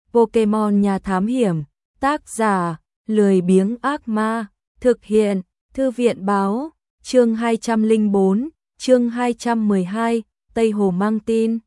Pokemon nhà thám hiểm, tác giả, lười biếng ác ma, thực hiện, thư viện báo, chương 204, chương 212, Tây Hồ mang tin.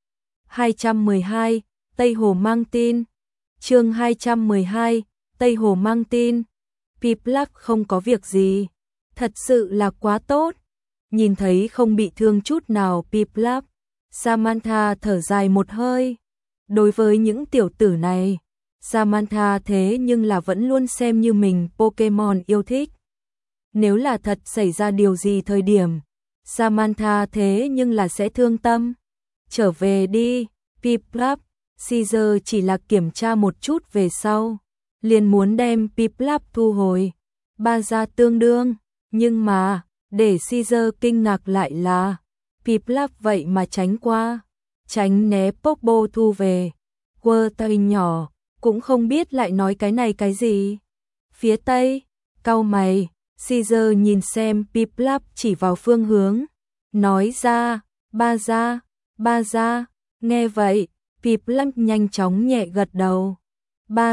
212, Tây Hồ mang tin. Chương 212, Tây Hồ mang tin. Piplup không có việc gì, thật sự là quá tốt. Nhìn thấy không bị thương chút nào Piplup, Samantha thở dài một hơi. Đối với những tiểu tử này, Samantha thế nhưng là vẫn luôn xem như mình Pokemon yêu thích. Nếu là thật xảy ra điều gì thời điểm, Samantha thế nhưng là sẽ thương tâm. Trở về đi, Piplup. Caesar chỉ là kiểm tra một chút về sau, liền muốn đem Piplup thu hồi. Ba ra tương đương, nhưng mà, để Caesar kinh ngạc lại là, Piplup vậy mà tránh qua, tránh né Popo thu về. Quơ tay nhỏ, cũng không biết lại nói cái này cái gì. Phía tây, cau mày, Caesar nhìn xem Piplup chỉ vào phương hướng, nói ra, ba ra, nghe vậy, Piplup nhanh chóng nhẹ gật đầu. Ba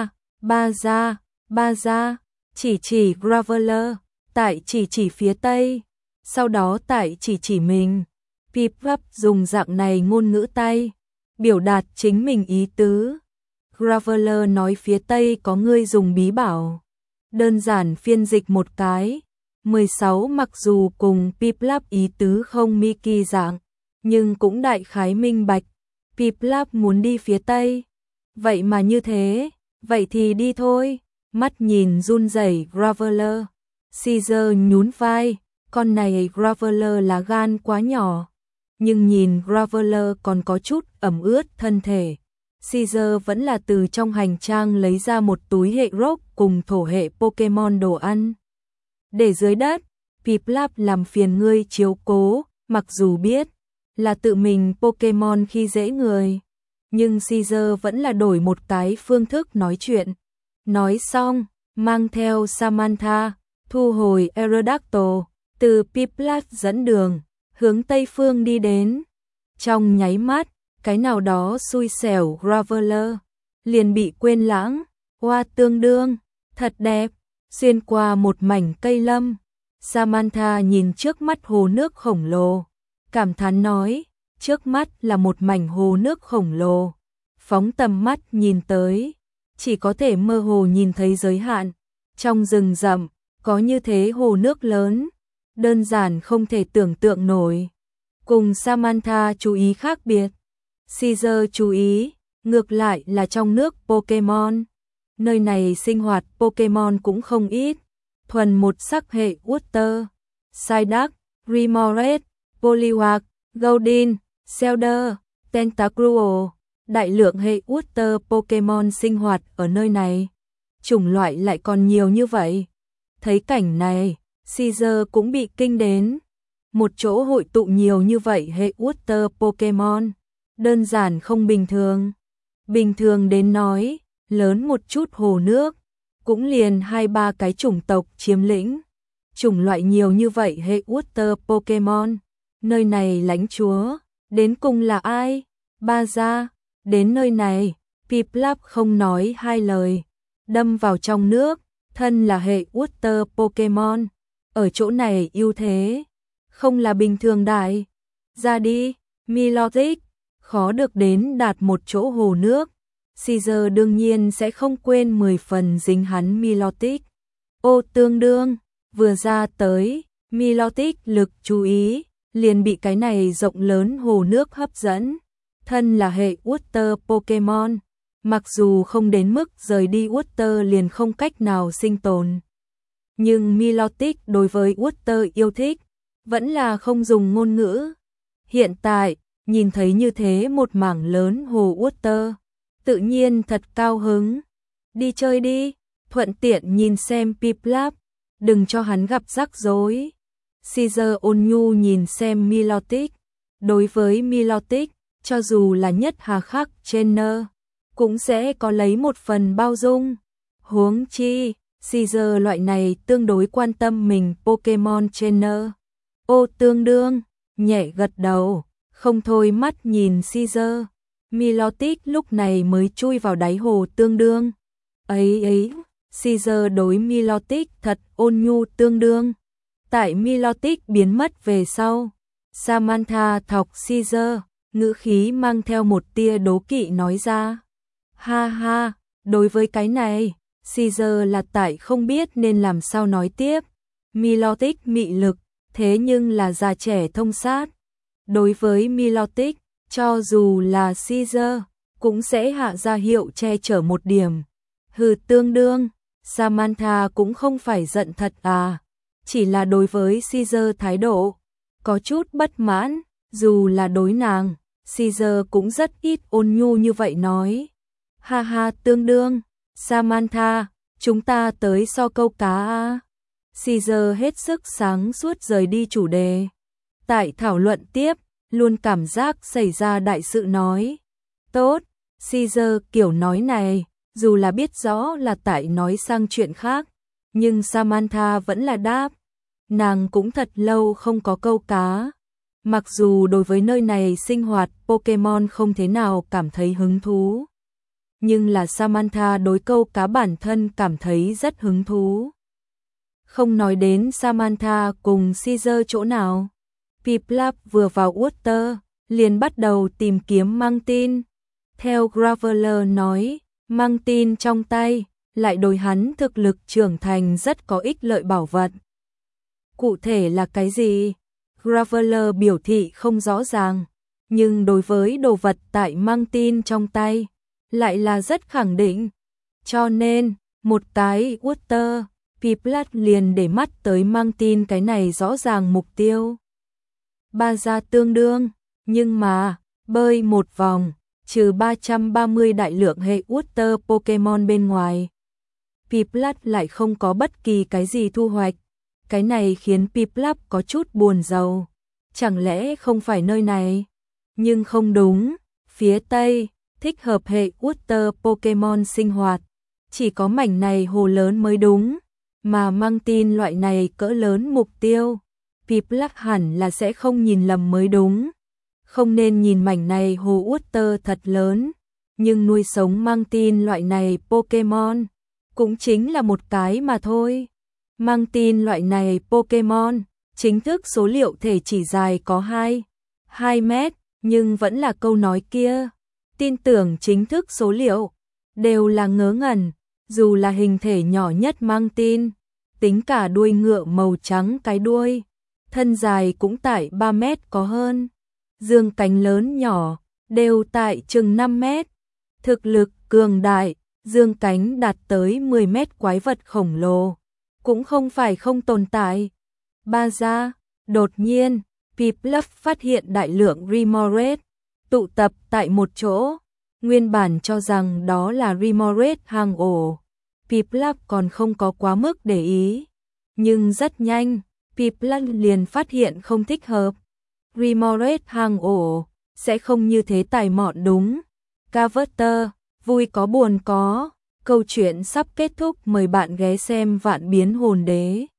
ra, chỉ Graveler, tại chỉ phía tây, sau đó tại chỉ mình. Piplup dùng dạng này ngôn ngữ tay, biểu đạt chính mình ý tứ. Graveler nói phía tây có người dùng bí bảo. Đơn giản phiên dịch một cái. 16 mặc dù cùng Piplup ý tứ không Mickey dạng, nhưng cũng đại khái minh bạch. Piplup muốn đi phía tây. Vậy mà như thế, vậy thì đi thôi. Mắt nhìn run rẩy Graveler, Caesar nhún vai, con này Graveler là gan quá nhỏ. Nhưng nhìn Graveler còn có chút ẩm ướt thân thể, Caesar vẫn là từ trong hành trang lấy ra một túi hệ rock cùng thổ hệ Pokemon đồ ăn. Để dưới đất, Piplup làm phiền ngươi chiếu cố, mặc dù biết là tự mình Pokemon khi dễ người, nhưng Caesar vẫn là đổi một cái phương thức nói chuyện. Nói xong, mang theo Samantha, thu hồi Aerodactyl, từ Piplup dẫn đường, hướng tây phương đi đến. Trong nháy mắt, cái nào đó xui xẻo Graveler liền bị quên lãng. Hoa tương đương, thật đẹp. Xuyên qua một mảnh cây lâm, Samantha nhìn trước mắt hồ nước khổng lồ, cảm thán nói, trước mắt là một mảnh hồ nước khổng lồ. Phóng tầm mắt nhìn tới, chỉ có thể mơ hồ nhìn thấy giới hạn. Trong rừng rậm, có như thế hồ nước lớn, đơn giản không thể tưởng tượng nổi. Cùng Samantha chú ý khác biệt, Caesar chú ý, ngược lại là trong nước Pokemon. Nơi này sinh hoạt Pokemon cũng không ít, thuần một sắc hệ Water, Psyduck, Remoraid, Poliwag, Goldeen, Shellder, Tentacruel, đại lượng hệ Water Pokemon sinh hoạt ở nơi này. Chủng loại lại còn nhiều như vậy. Thấy cảnh này, Caesar cũng bị kinh đến. Một chỗ hội tụ nhiều như vậy hệ Water Pokemon, đơn giản không bình thường. Bình thường đến nói, lớn một chút hồ nước, cũng liền 2-3 cái chủng tộc chiếm lĩnh. Chủng loại nhiều như vậy hệ Water Pokemon, nơi này lãnh chúa, đến cùng là ai? Ba ra, đến nơi này, Piplup không nói hai lời, đâm vào trong nước, thân là hệ Water Pokemon, ở chỗ này ưu thế, không là bình thường đại. Ra đi, Milotic, khó được đến đạt một chỗ hồ nước. Caesar đương nhiên sẽ không quên 10 phần dính hắn Milotic. Ô tương đương, vừa ra tới, Milotic lực chú ý, liền bị cái này rộng lớn hồ nước hấp dẫn. Thân là hệ Water Pokemon, mặc dù không đến mức rời đi Water liền không cách nào sinh tồn. Nhưng Milotic đối với Water yêu thích, vẫn là không dùng ngôn ngữ. Hiện tại, nhìn thấy như thế một mảng lớn hồ Water, tự nhiên thật cao hứng. Đi chơi đi, thuận tiện nhìn xem Piplup, đừng cho hắn gặp rắc rối. Caesar ôn nhu nhìn xem Milotic. Đối với Milotic, cho dù là nhất hà khắc trainer, cũng sẽ có lấy một phần bao dung. Huống chi, Caesar loại này tương đối quan tâm mình Pokemon trainer. Ô tương đương, nhẹ gật đầu, không thôi mắt nhìn Caesar. Milotic lúc này mới chui vào đáy hồ tương đương. Ấy, Caesar đối Milotic thật ôn nhu tương đương. Tại Milotic biến mất về sau, Samantha thọc Caesar, ngữ khí mang theo một tia đố kỵ nói ra. Ha ha, đối với cái này, Caesar là tại không biết nên làm sao nói tiếp. Milotic mị lực, thế nhưng là già trẻ thông sát. Đối với Milotic, cho dù là Caesar, cũng sẽ hạ ra hiệu che chở một điểm. Hừ tương đương, Samantha cũng không phải giận thật à, chỉ là đối với Caesar thái độ có chút bất mãn, dù là đối nàng, Caesar cũng rất ít ôn nhu như vậy nói. Ha ha tương đương, Samantha, chúng ta tới so câu cá à. Caesar hết sức sáng suốt rời đi chủ đề. Tại thảo luận tiếp, luôn cảm giác xảy ra đại sự nói. Tốt, Caesar kiểu nói này, dù là biết rõ là tại nói sang chuyện khác, nhưng Samantha vẫn là đáp. Nàng cũng thật lâu không có câu cá. Mặc dù đối với nơi này sinh hoạt Pokemon không thế nào cảm thấy hứng thú, nhưng là Samantha đối câu cá bản thân cảm thấy rất hứng thú. Không nói đến Samantha cùng Caesar chỗ nào. Piplup vừa vào water, liền bắt đầu tìm kiếm mang tin. Theo Graveler nói, mang tin trong tay, lại đối hắn thực lực trưởng thành rất có ích lợi bảo vật. Cụ thể là cái gì? Graveler biểu thị không rõ ràng, nhưng đối với đồ vật tại mang tin trong tay, lại là rất khẳng định. Cho nên, một cái water, Piplup liền để mắt tới mang tin cái này rõ ràng mục tiêu. Ba ra tương đương, nhưng mà, bơi một vòng, trừ 330 đại lượng hệ water Pokemon bên ngoài, Piplup lại không có bất kỳ cái gì thu hoạch. Cái này khiến Piplup có chút buồn rầu. Chẳng lẽ không phải nơi này? Nhưng không đúng, phía Tây, thích hợp hệ water Pokemon sinh hoạt. Chỉ có mảnh này hồ lớn mới đúng, mà mang tin loại này cỡ lớn mục tiêu. Piplup hẳn là sẽ không nhìn lầm mới đúng. Không nên nhìn mảnh này hồ water thật lớn, nhưng nuôi sống mang tin loại này Pokemon cũng chính là một cái mà thôi. Mang tin loại này Pokemon, chính thức số liệu thể chỉ dài có 2 mét, nhưng vẫn là câu nói kia. Tin tưởng chính thức số liệu, đều là ngớ ngẩn, dù là hình thể nhỏ nhất mang tin. Tính cả đuôi ngựa màu trắng cái đuôi, thân dài cũng tại 3 mét có hơn. Dương cánh lớn nhỏ, đều tại chừng 5 mét. Thực lực cường đại, dương cánh đạt tới 10 mét quái vật khổng lồ. Cũng không phải không tồn tại. Ba ra, đột nhiên, Piplup phát hiện đại lượng Remoraid tụ tập tại một chỗ. Nguyên bản cho rằng đó là Remoraid hang ổ, Piplup còn không có quá mức để ý. Nhưng rất nhanh, Piplup liền phát hiện không thích hợp. Remoraid hang ổ sẽ không như thế tài mọn đúng. Carver, vui có buồn có. Câu chuyện sắp kết thúc, mời bạn ghé xem Vạn Biến Hồn Đế.